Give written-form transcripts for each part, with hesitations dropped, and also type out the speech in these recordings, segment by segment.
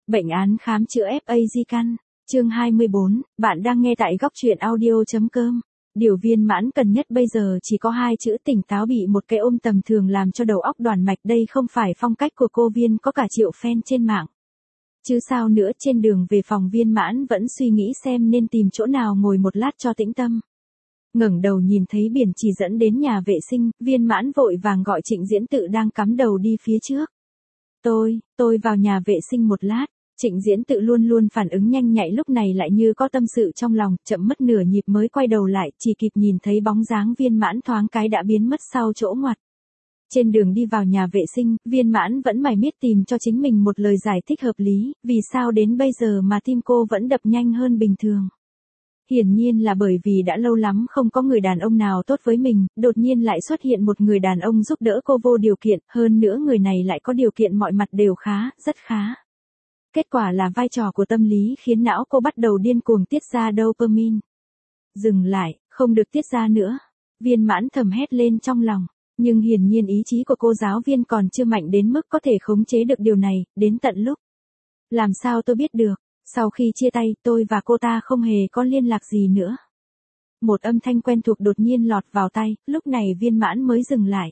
Bệnh án khám chữa FA di căn, chương 24, bạn đang nghe tại góc truyện audio.com. Điều Viên Mãn cần nhất bây giờ chỉ có hai chữ tỉnh táo, bị một cái ôm tầm thường làm cho đầu óc đoàn mạch. Đây không phải phong cách của cô Viên, có cả triệu fan trên mạng. Chứ sao nữa. Trên đường về phòng, Viên Mãn vẫn suy nghĩ xem nên tìm chỗ nào ngồi một lát cho tĩnh tâm. Ngẩng đầu nhìn thấy biển chỉ dẫn đến nhà vệ sinh, Viên Mãn vội vàng gọi Trịnh Diễn Tự đang cắm đầu đi phía trước. Tôi vào nhà vệ sinh một lát. Trịnh Diễn Tự luôn luôn phản ứng nhanh nhạy, lúc này lại như có tâm sự trong lòng, chậm mất nửa nhịp mới quay đầu lại, chỉ kịp nhìn thấy bóng dáng Viên Mãn thoáng cái đã biến mất sau chỗ ngoặt. Trên đường đi vào nhà vệ sinh, Viên Mãn vẫn mải miết tìm cho chính mình một lời giải thích hợp lý, vì sao đến bây giờ mà tim cô vẫn đập nhanh hơn bình thường. Hiển nhiên là bởi vì đã lâu lắm không có người đàn ông nào tốt với mình, đột nhiên lại xuất hiện một người đàn ông giúp đỡ cô vô điều kiện, hơn nữa người này lại có điều kiện mọi mặt đều khá, rất khá. Kết quả là vai trò của tâm lý khiến não cô bắt đầu điên cuồng tiết ra dopamine. Dừng lại, không được tiết ra nữa. Viên Mãn thầm hét lên trong lòng, nhưng hiển nhiên ý chí của cô giáo viên còn chưa mạnh đến mức có thể khống chế được điều này, đến tận lúc. Làm sao tôi biết được? Sau khi chia tay, tôi và cô ta không hề có liên lạc gì nữa. Một âm thanh quen thuộc đột nhiên lọt vào tai, lúc này Viên Mãn mới dừng lại.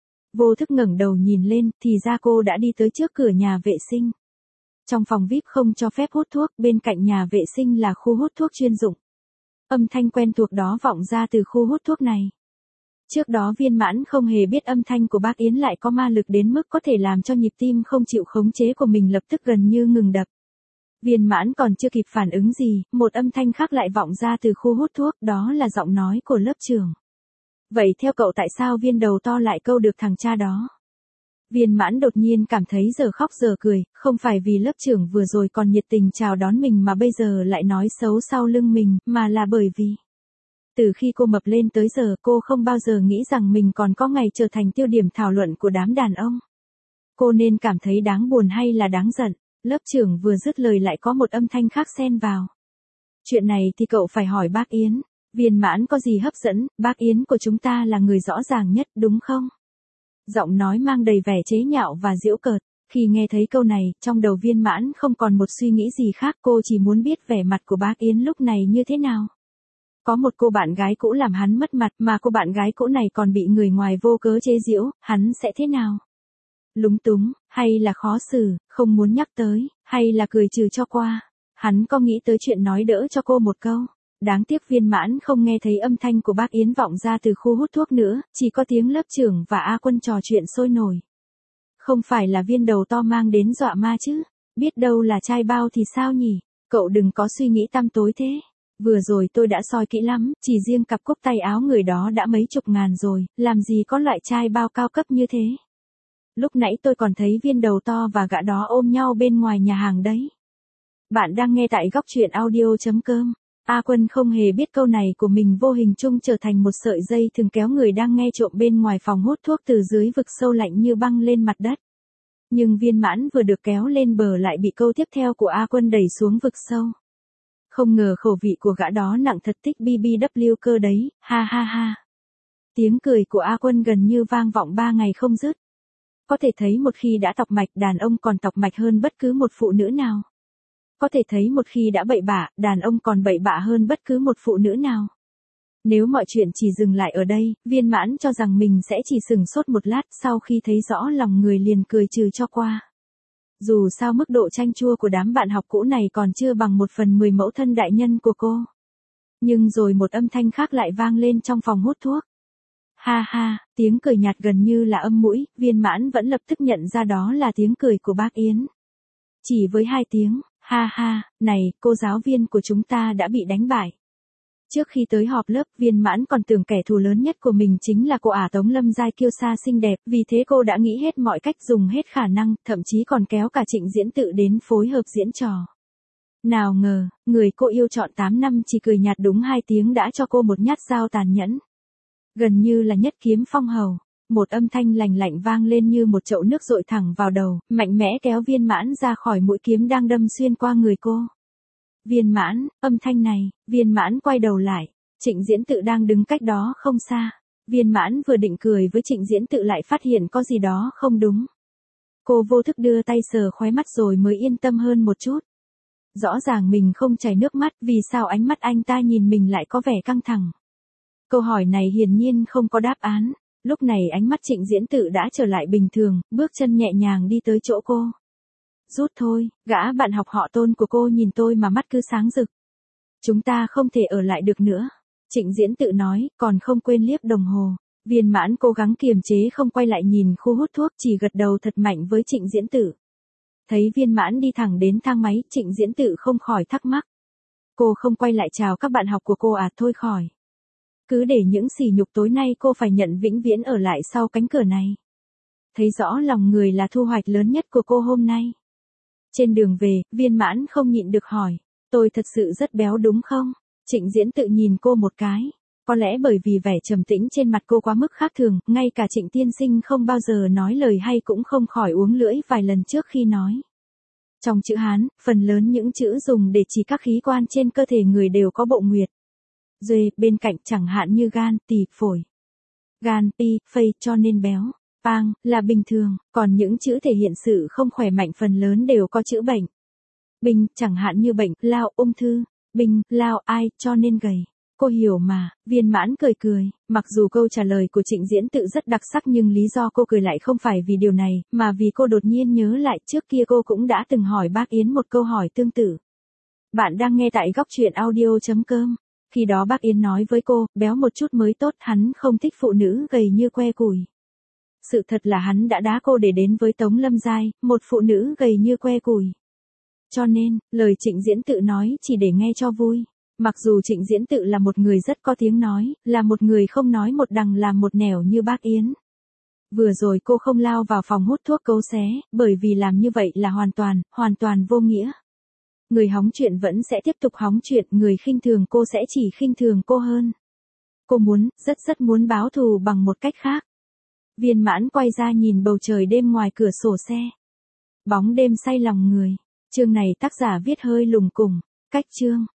Vô thức ngẩng đầu nhìn lên, thì ra cô đã đi tới trước cửa nhà vệ sinh. Trong phòng VIP không cho phép hút thuốc, bên cạnh nhà vệ sinh là khu hút thuốc chuyên dụng. Âm thanh quen thuộc đó vọng ra từ khu hút thuốc này. Trước đó Viên Mãn không hề biết âm thanh của bác Yến lại có ma lực đến mức có thể làm cho nhịp tim không chịu khống chế của mình lập tức gần như ngừng đập. Viên Mãn còn chưa kịp phản ứng gì, một âm thanh khác lại vọng ra từ khu hút thuốc, đó là giọng nói của lớp trưởng. Vậy theo cậu tại sao Viên đầu to lại câu được thằng cha đó? Viên Mãn đột nhiên cảm thấy giờ khóc giờ cười, không phải vì lớp trưởng vừa rồi còn nhiệt tình chào đón mình mà bây giờ lại nói xấu sau lưng mình, mà là bởi vì từ khi cô mập lên tới giờ cô không bao giờ nghĩ rằng mình còn có ngày trở thành tiêu điểm thảo luận của đám đàn ông. Cô nên cảm thấy đáng buồn hay là đáng giận? Lớp trưởng vừa dứt lời lại có một âm thanh khác xen vào. Chuyện này thì cậu phải hỏi bác Yến. Viên Mãn có gì hấp dẫn, bác Yến của chúng ta là người rõ ràng nhất đúng không? Giọng nói mang đầy vẻ chế nhạo và giễu cợt. Khi nghe thấy câu này, trong đầu Viên Mãn không còn một suy nghĩ gì khác, cô chỉ muốn biết vẻ mặt của bác Yến lúc này như thế nào. Có một cô bạn gái cũ làm hắn mất mặt, mà cô bạn gái cũ này còn bị người ngoài vô cớ chế giễu, hắn sẽ thế nào? Lúng túng, hay là khó xử, không muốn nhắc tới, hay là cười trừ cho qua. Hắn có nghĩ tới chuyện nói đỡ cho cô một câu. Đáng tiếc Viên Mãn không nghe thấy âm thanh của bác Yến vọng ra từ khu hút thuốc nữa, chỉ có tiếng lớp trưởng và A Quân trò chuyện sôi nổi. Không phải là Viên đầu to mang đến dọa ma chứ? Biết đâu là trai bao thì sao nhỉ? Cậu đừng có suy nghĩ tăm tối thế. Vừa rồi tôi đã soi kỹ lắm, chỉ riêng cặp cúc tay áo người đó đã mấy chục ngàn rồi, làm gì có loại trai bao cao cấp như thế. Lúc nãy tôi còn thấy Viên đầu to và gã đó ôm nhau bên ngoài nhà hàng đấy. Bạn đang nghe tại góc truyện audio.com. A Quân không hề biết câu này của mình vô hình chung trở thành một sợi dây thường kéo người đang nghe trộm bên ngoài phòng hút thuốc từ dưới vực sâu lạnh như băng lên mặt đất. Nhưng Viên Mãn vừa được kéo lên bờ lại bị câu tiếp theo của A Quân đẩy xuống vực sâu. Không ngờ khẩu vị của gã đó nặng thật, tích BBW cơ đấy, ha ha ha. Tiếng cười của A Quân gần như vang vọng 3 ngày không dứt. Có thể thấy một khi đã tọc mạch, đàn ông còn tọc mạch hơn bất cứ một phụ nữ nào. Có thể thấy một khi đã bậy bạ, đàn ông còn bậy bạ hơn bất cứ một phụ nữ nào. Nếu mọi chuyện chỉ dừng lại ở đây, Viên Mãn cho rằng mình sẽ chỉ sừng sốt một lát, sau khi thấy rõ lòng người liền cười trừ cho qua. Dù sao mức độ chanh chua của đám bạn học cũ này còn chưa bằng 1/10 mẫu thân đại nhân của cô. Nhưng rồi một âm thanh khác lại vang lên trong phòng hút thuốc. Ha ha, tiếng cười nhạt gần như là âm mũi, Viên Mãn vẫn lập tức nhận ra đó là tiếng cười của bác Yến. Chỉ với 2 tiếng, ha ha, này, cô giáo viên của chúng ta đã bị đánh bại. Trước khi tới họp lớp, Viên Mãn còn tưởng kẻ thù lớn nhất của mình chính là cô ả Tống Lâm Giai kiêu sa xinh đẹp, vì thế cô đã nghĩ hết mọi cách, dùng hết khả năng, thậm chí còn kéo cả Trịnh Diễn Tự đến phối hợp diễn trò. Nào ngờ, người cô yêu trọn 8 năm chỉ cười nhạt đúng 2 tiếng đã cho cô một nhát dao tàn nhẫn. Gần như là nhất kiếm phong hầu. Một âm thanh lành lạnh vang lên như một chậu nước dội thẳng vào đầu, mạnh mẽ kéo Viên Mãn ra khỏi mũi kiếm đang đâm xuyên qua người cô. Viên Mãn, âm thanh này, Viên Mãn quay đầu lại, Trịnh Diễn Tự đang đứng cách đó không xa. Viên Mãn vừa định cười với Trịnh Diễn Tự lại phát hiện có gì đó không đúng. Cô vô thức đưa tay sờ khóe mắt rồi mới yên tâm hơn một chút. Rõ ràng mình không chảy nước mắt, vì sao ánh mắt anh ta nhìn mình lại có vẻ căng thẳng. Câu hỏi này hiển nhiên không có đáp án. Lúc này ánh mắt Trịnh Diễn Tự đã trở lại bình thường, bước chân nhẹ nhàng đi tới chỗ cô. Rút thôi, gã bạn học họ Tôn của cô nhìn tôi mà mắt cứ sáng rực. Chúng ta không thể ở lại được nữa. Trịnh Diễn Tự nói, còn không quên liếc đồng hồ. Viên Mãn cố gắng kiềm chế không quay lại nhìn khu hút thuốc, chỉ gật đầu thật mạnh với Trịnh Diễn Tự. Thấy Viên Mãn đi thẳng đến thang máy, Trịnh Diễn Tự không khỏi thắc mắc. Cô không quay lại chào các bạn học của cô à? Thôi khỏi. Cứ để những sỉ nhục tối nay cô phải nhận vĩnh viễn ở lại sau cánh cửa này. Thấy rõ lòng người là thu hoạch lớn nhất của cô hôm nay. Trên đường về, Viên Mãn không nhịn được hỏi. Tôi thật sự rất béo đúng không? Trịnh Diễn Tự nhìn cô một cái. Có lẽ bởi vì vẻ trầm tĩnh trên mặt cô quá mức khác thường, ngay cả Trịnh tiên sinh không bao giờ nói lời hay cũng không khỏi uống lưỡi vài lần trước khi nói. Trong chữ Hán, phần lớn những chữ dùng để chỉ các khí quan trên cơ thể người đều có bộ nguyệt. Duê, bên cạnh chẳng hạn như gan, tỳ, phổi. Gan, pi, phây cho nên béo. Pang, là bình thường, còn những chữ thể hiện sự không khỏe mạnh phần lớn đều có chữ bệnh. Bình, chẳng hạn như bệnh, lao, ung thư. Bình, lao, ai, cho nên gầy. Cô hiểu mà, Viên Mãn cười cười, mặc dù câu trả lời của Trịnh Diễn Tự rất đặc sắc nhưng lý do cô cười lại không phải vì điều này, mà vì cô đột nhiên nhớ lại trước kia cô cũng đã từng hỏi bác Yến một câu hỏi tương tự. Bạn đang nghe tại góc truyện audio.com. Khi đó bác Yến nói với cô, béo một chút mới tốt, hắn không thích phụ nữ gầy như que củi. Sự thật là hắn đã đá cô để đến với Tống Lâm Giai, một phụ nữ gầy như que củi. Cho nên, lời Trịnh Diễn Tự nói chỉ để nghe cho vui. Mặc dù Trịnh Diễn Tự là một người rất có tiếng nói, là một người không nói một đằng làm một nẻo như bác Yến. Vừa rồi cô không lao vào phòng hút thuốc cấu xé, bởi vì làm như vậy là hoàn toàn vô nghĩa. Người hóng chuyện vẫn sẽ tiếp tục hóng chuyện, người khinh thường cô sẽ chỉ khinh thường cô hơn. Cô muốn, rất muốn báo thù bằng một cách khác. Viên Mãn quay ra nhìn bầu trời đêm ngoài cửa sổ xe. Bóng đêm say lòng người. Chương này tác giả viết hơi lùng cùng. Cách chương.